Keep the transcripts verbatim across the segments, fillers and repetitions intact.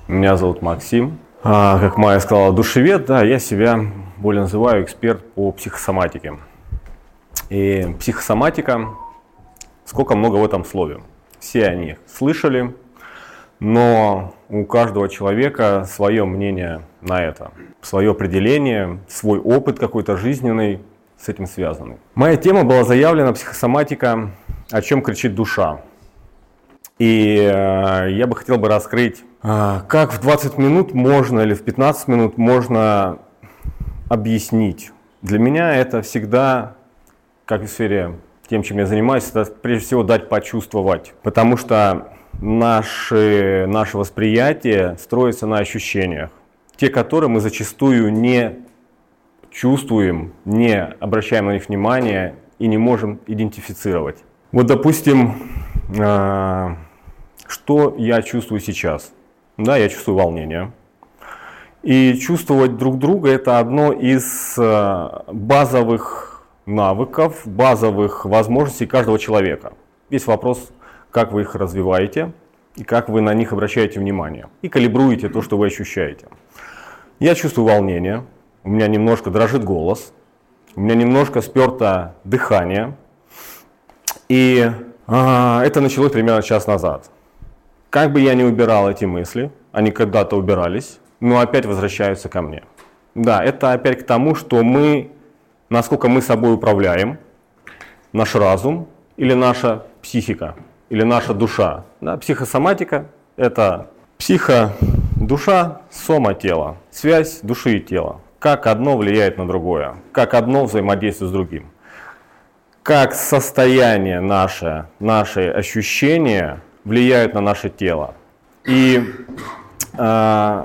Меня зовут Максим. А, как Майя сказала, душевед, да, я себя более называю эксперт по психосоматике. И психосоматика, сколько много в этом слове. Все они слышали, но у каждого человека свое мнение на это, свое определение, свой опыт какой-то жизненный с этим связанный. Моя тема была заявлена «Психосоматика. О чем кричит душа». И э, я бы хотел бы раскрыть, э, как в двадцать минут можно или в пятнадцать минут можно объяснить. Для меня это всегда, как и в сфере тем, чем я занимаюсь, это прежде всего дать почувствовать. Потому что наше, наше восприятие строится на ощущениях, те, которые мы зачастую не чувствуем, не обращаем на них внимания и не можем идентифицировать. Вот, допустим, э, что я чувствую сейчас? Да, я чувствую волнение. И чувствовать друг друга – это одно из базовых навыков, базовых возможностей каждого человека. Весь вопрос, как вы их развиваете и как вы на них обращаете внимание. И калибруете то, что вы ощущаете. Я чувствую волнение, у меня немножко дрожит голос, у меня немножко сперто дыхание. И а, это началось примерно час назад. Как бы я ни убирал эти мысли, они когда-то убирались, но опять возвращаются ко мне. Да, это опять к тому, что мы, насколько мы собой управляем, наш разум или наша психика, или наша душа. Да, психосоматика – это психо, душа, сома, тело, связь души и тела. Как одно влияет на другое, как одно взаимодействует с другим. Как состояние наше, наши ощущения влияют на наше тело. И э,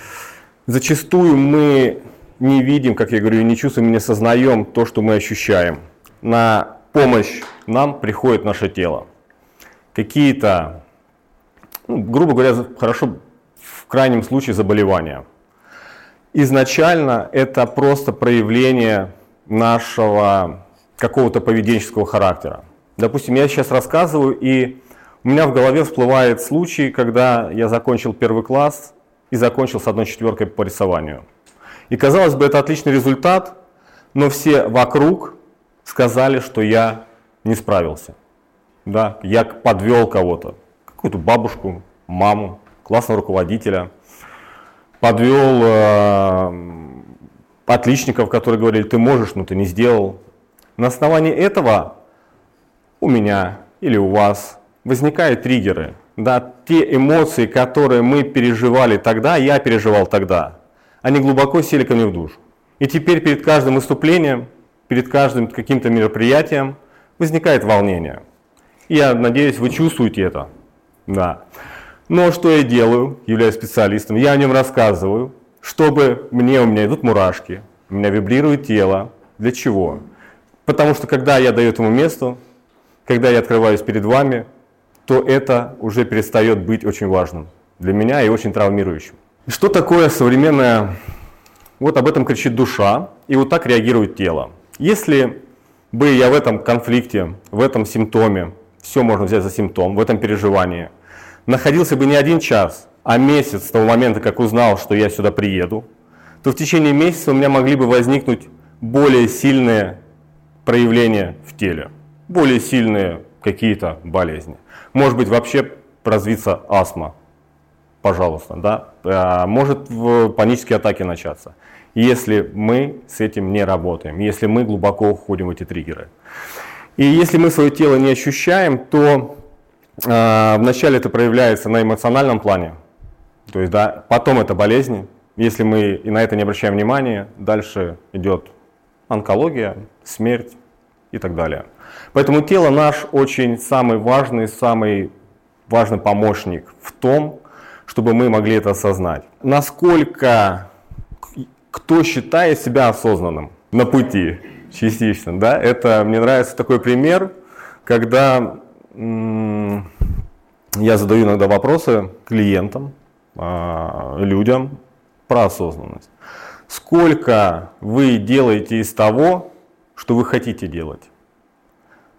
зачастую мы не видим, как я говорю, не чувствуем, не осознаем то, что мы ощущаем. На помощь нам приходит наше тело. Какие-то, ну, грубо говоря, хорошо, в крайнем случае заболевания. Изначально это просто проявление нашего какого-то поведенческого характера. Допустим, я сейчас рассказываю, и у меня в голове всплывает случай, когда я закончил первый класс и закончил с одной четверкой по рисованию. И казалось бы, это отличный результат, но все вокруг сказали, что я не справился. Да, я подвел кого-то, какую-то бабушку, маму, классного руководителя, подвел э, отличников, которые говорили, ты можешь, но ты не сделал. На основании этого у меня или у вас возникают триггеры. Да, те эмоции, которые мы переживали тогда, я переживал тогда, они глубоко сели ко мне в душу. И теперь перед каждым выступлением, перед каждым каким-то мероприятием возникает волнение. И я надеюсь, вы чувствуете это. Да. Но что я делаю, являюсь специалистом, я о нем рассказываю, чтобы мне, у меня идут мурашки, у меня вибрирует тело. Для чего? Потому что когда я даю этому месту, когда я открываюсь перед вами, то это уже перестает быть очень важным для меня и очень травмирующим. Что такое современное? Вот об этом кричит душа, и вот так реагирует тело. Если бы я в этом конфликте, в этом симптоме, все можно взять за симптом, в этом переживании, находился бы не один час, а месяц с того момента, как узнал, что я сюда приеду, то в течение месяца у меня могли бы возникнуть более сильные проявления в теле, более сильные какие-то болезни. Может быть, вообще развиться астма, пожалуйста, да? Может панические атаки начаться, если мы с этим не работаем, если мы глубоко уходим в эти триггеры. И если мы свое тело не ощущаем, то э, вначале это проявляется на эмоциональном плане, то есть, да, потом это болезни. Если мы и на это не обращаем внимания, дальше идет онкология, смерть и так далее. Поэтому тело наш очень самый важный, самый важный помощник в том, чтобы мы могли это осознать. Насколько кто считает себя осознанным на пути, частично, да? Это мне нравится такой пример, когда м- я задаю иногда вопросы клиентам, э- людям про осознанность. Сколько вы делаете из того, что вы хотите делать?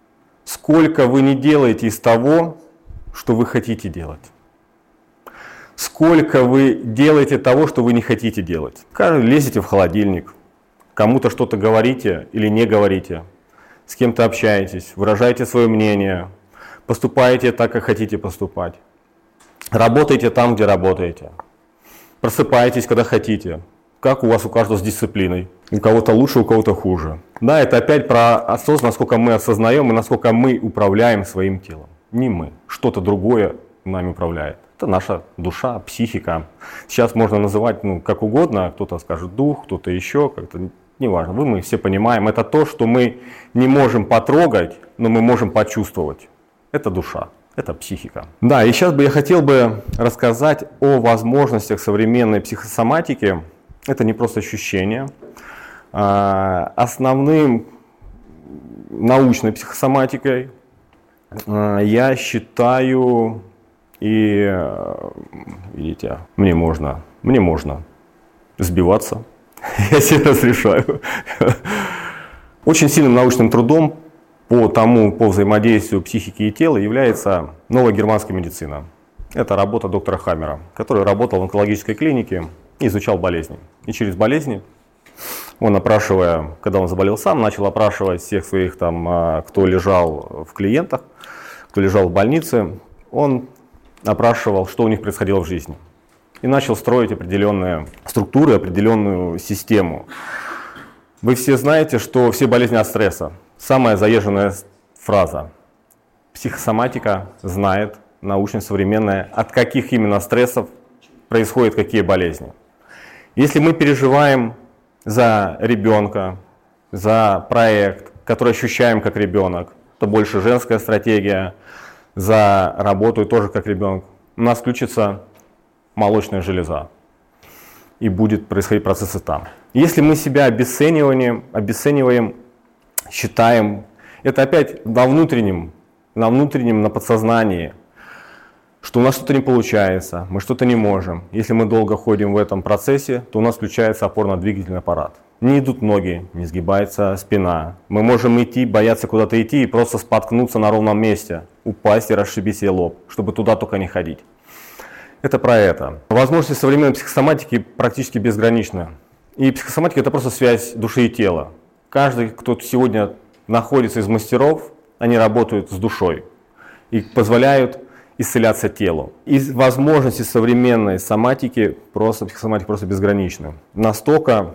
Сколько вы не делаете из того, что вы хотите делать? сколько вы делаете того, что вы не хотите делать. Лезете в холодильник, кому-то что-то говорите или не говорите, с кем-то общаетесь, выражаете свое мнение, поступаете так, как хотите поступать, работаете там, где работаете, просыпаетесь, когда хотите. Как у вас у каждого с дисциплиной. У кого-то лучше, у кого-то хуже. Да, это опять про осознанность, насколько мы осознаем и насколько мы управляем своим телом. Не мы, что-то другое нами управляет. Это наша душа, психика. Сейчас можно называть ну, как угодно, кто-то скажет дух, кто-то еще, как-то неважно. Вы, мы все понимаем, это то, что мы не можем потрогать, но мы можем почувствовать. Это душа, это психика. Да, и сейчас бы я хотел бы рассказать о возможностях современной психосоматики. Это не просто ощущение. Основным научной психосоматикой я считаю, и видите, мне можно, мне можно сбиваться, я себе разрешаю. Очень сильным научным трудом по тому, по взаимодействию психики и тела является новая германская медицина. Это работа доктора Хаммера, который работал в онкологической клинике и изучал болезни. И через болезни он, опрашивая, когда он заболел сам, начал опрашивать всех своих, там, кто лежал в клиентах, кто лежал в больнице. Он опрашивал, что у них происходило в жизни. И начал строить определенные структуры, определенную систему. Вы все знаете, что все болезни от стресса. Самая заезженная фраза. Психосоматика знает, научно-современная, от каких именно стрессов происходят какие болезни. Если мы переживаем за ребенка, за проект, который ощущаем как ребенок, это больше женская стратегия, за работу тоже как ребенок, у нас включится молочная железа и будет происходить процессы там. Если мы себя обесцениваем, обесцениваем, считаем, это опять на внутреннем, на внутреннем, на подсознании, что у нас что-то не получается, мы что-то не можем. Если мы долго ходим в этом процессе, то у нас включается опорно-двигательный аппарат. Не идут ноги, не сгибается спина. Мы можем идти, бояться куда-то идти и просто споткнуться на ровном месте, упасть и расшибить себе лоб, чтобы туда только не ходить. Это про это. Возможности современной психосоматики практически безграничны. И психосоматика — это просто связь души и тела. Каждый, кто сегодня находится из мастеров, они работают с душой и позволяют исцеляться телу. И возможности современной соматики, просто, психосоматики просто безграничны. Настолько,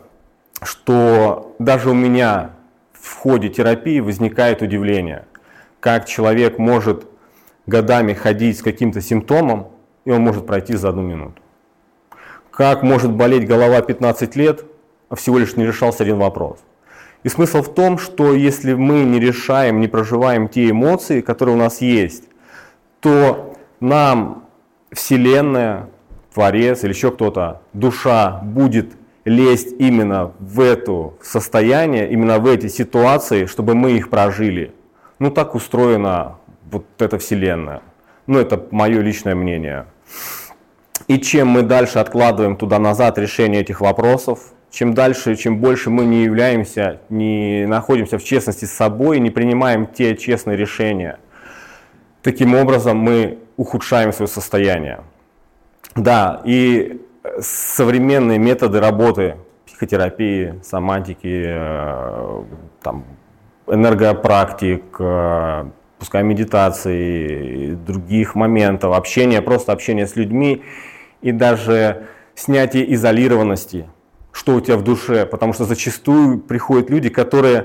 что даже у меня в ходе терапии возникает удивление, как человек может годами ходить с каким-то симптомом, и он может пройти за одну минуту. Как может болеть голова пятнадцать лет, а всего лишь не решался один вопрос. И смысл в том, что если мы не решаем, не проживаем те эмоции, которые у нас есть, то нам Вселенная, Творец или еще кто-то, душа будет лезть именно в это состояние, именно в эти ситуации, чтобы мы их прожили. Ну так устроена вот эта Вселенная. Ну это мое личное мнение. И чем мы дальше откладываем туда-назад решение этих вопросов, чем дальше, чем больше мы не являемся, не находимся в честности с собой, не принимаем те честные решения, таким образом мы ухудшаем свое состояние. Да, и современные методы работы, психотерапии, соматики, там, энергопрактик, пускай медитации, других моментов, общения, просто общения с людьми и даже снятие изолированности, что у тебя в душе, потому что зачастую приходят люди, которые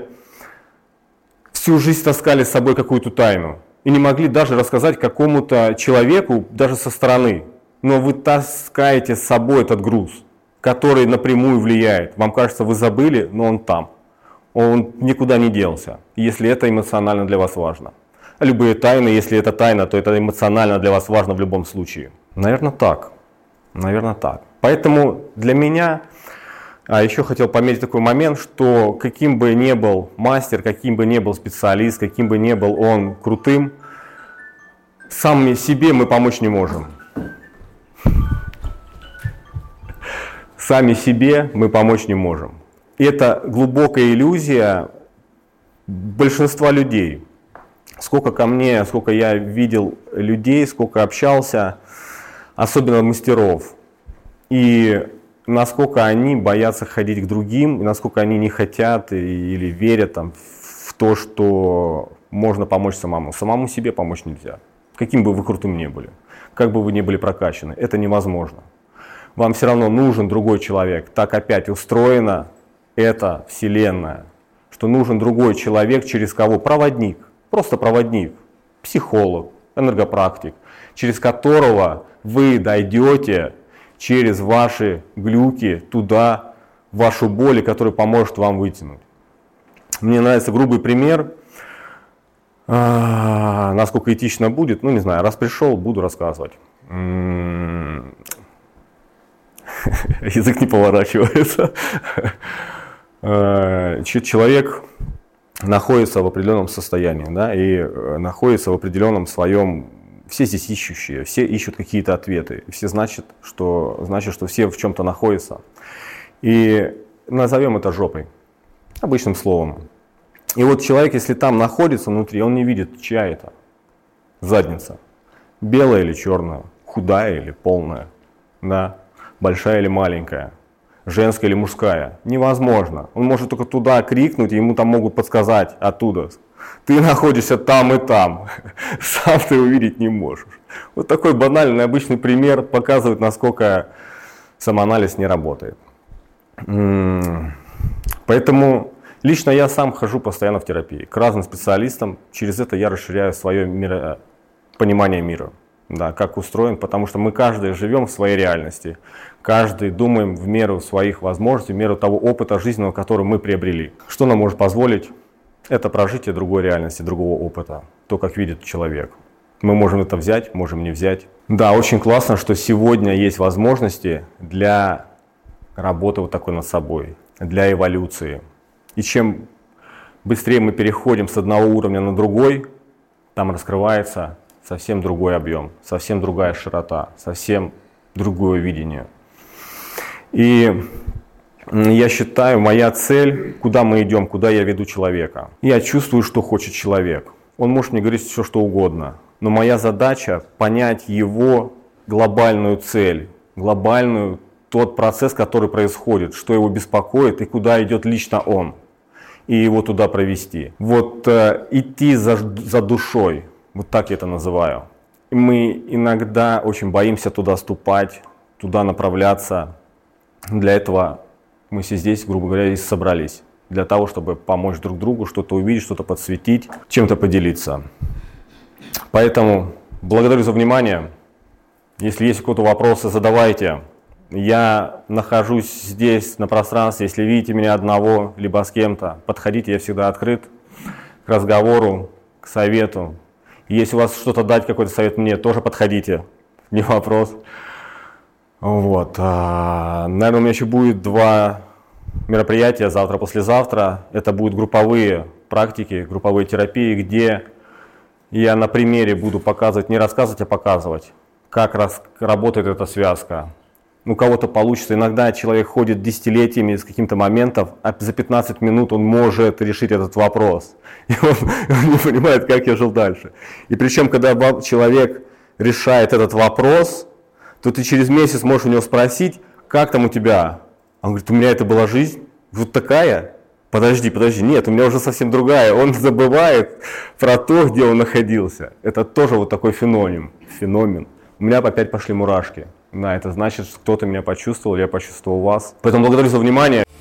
всю жизнь таскали с собой какую-то тайну и не могли даже рассказать какому-то человеку, даже со стороны. Но вы таскаете с собой этот груз, который напрямую влияет. Вам кажется, вы забыли, но он там. Он никуда не делся, если это эмоционально для вас важно. А любые тайны, если это тайна, то это эмоционально для вас важно в любом случае. Наверное, так. Наверное, так. Поэтому для меня, а еще хотел пометить такой момент, что каким бы ни был мастер, каким бы ни был специалист, каким бы ни был он крутым, сами себе мы помочь не можем. Сами себе мы помочь не можем. И это глубокая иллюзия большинства людей. Сколько ко мне, сколько я видел людей, сколько общался, особенно мастеров, и насколько они боятся ходить к другим, и насколько они не хотят или верят там, в то, что можно помочь самому. Самому себе помочь нельзя. Каким бы вы крутым ни были, как бы вы ни были прокачаны, это невозможно. Вам все равно нужен другой человек. Так опять устроена эта вселенная, что нужен другой человек, через кого проводник, просто проводник, психолог, энергопрактик, через которого вы дойдете через ваши глюки туда, в вашу боль, который поможет вам вытянуть. Мне нравится грубый пример, а, насколько этично будет, ну не знаю, раз пришел, буду рассказывать. Язык не поворачивается. Человек находится в определенном состоянии, да, и находится в определенном своем. Все здесь ищущие, все ищут какие-то ответы, все значит, что, значит, что все в чем-то находятся. И назовем это жопой, обычным словом. И вот человек, если там находится внутри, он не видит, чья это задница. Белая или черная, худая или полная, да, большая или маленькая, женская или мужская. Невозможно. Он может только туда крикнуть, и ему там могут подсказать оттуда. Ты находишься там и там, сам ты увидеть не можешь. Вот такой банальный, обычный пример показывает, насколько самоанализ не работает. Поэтому лично я сам хожу постоянно в терапии к разным специалистам. Через это я расширяю свое миро... понимание мира, да, как устроен, потому что мы каждый живем в своей реальности. Каждый думаем в меру своих возможностей, в меру того опыта жизненного, который мы приобрели. Что нам может позволить? Это прожитие другой реальности, другого опыта, то, как видит человек. Мы можем это взять, можем не взять. Да, очень классно, что сегодня есть возможности для работы вот такой над собой, для эволюции. И чем быстрее мы переходим с одного уровня на другой, там раскрывается совсем другой объем, совсем другая широта, совсем другое видение. И я считаю, моя цель, куда мы идем, куда я веду человека. Я чувствую, что хочет человек. Он может мне говорить все, что угодно. Но моя задача понять его глобальную цель, глобальную, тот процесс, который происходит, что его беспокоит и куда идет лично он. И его туда провести. Вот э, идти за, за душой, вот так я это называю. И мы иногда очень боимся туда ступать, туда направляться. Для этого мы все здесь, грубо говоря, и собрались. Для того, чтобы помочь друг другу, что-то увидеть, что-то подсветить, чем-то поделиться. Поэтому благодарю за внимание. Если есть какие-то вопросы, задавайте. Я нахожусь здесь, на пространстве. Если видите меня одного, либо с кем-то, подходите, я всегда открыт к разговору, к совету. Если у вас что-то дать, какой-то совет мне, тоже подходите, не вопрос. Вот. Наверное, у меня еще будет два мероприятия завтра-послезавтра. Это будут групповые практики, групповые терапии, где я на примере буду показывать, не рассказывать, а показывать, как раз работает эта связка. У кого-то получится. Иногда человек ходит десятилетиями с каким-то моментов, а за пятнадцать минут он может решить этот вопрос. И он, он не понимает, как я жил дальше. И причем, когда человек решает этот вопрос, то ты через месяц можешь у него спросить, как там у тебя? Он говорит, у меня это была жизнь, вот такая. Подожди, подожди, нет, у меня уже совсем другая. Он забывает про то, где он находился. Это тоже вот такой феномен. феномен. У меня опять пошли мурашки. Да, это значит, что кто-то меня почувствовал, я почувствовал вас. Поэтому благодарю за внимание.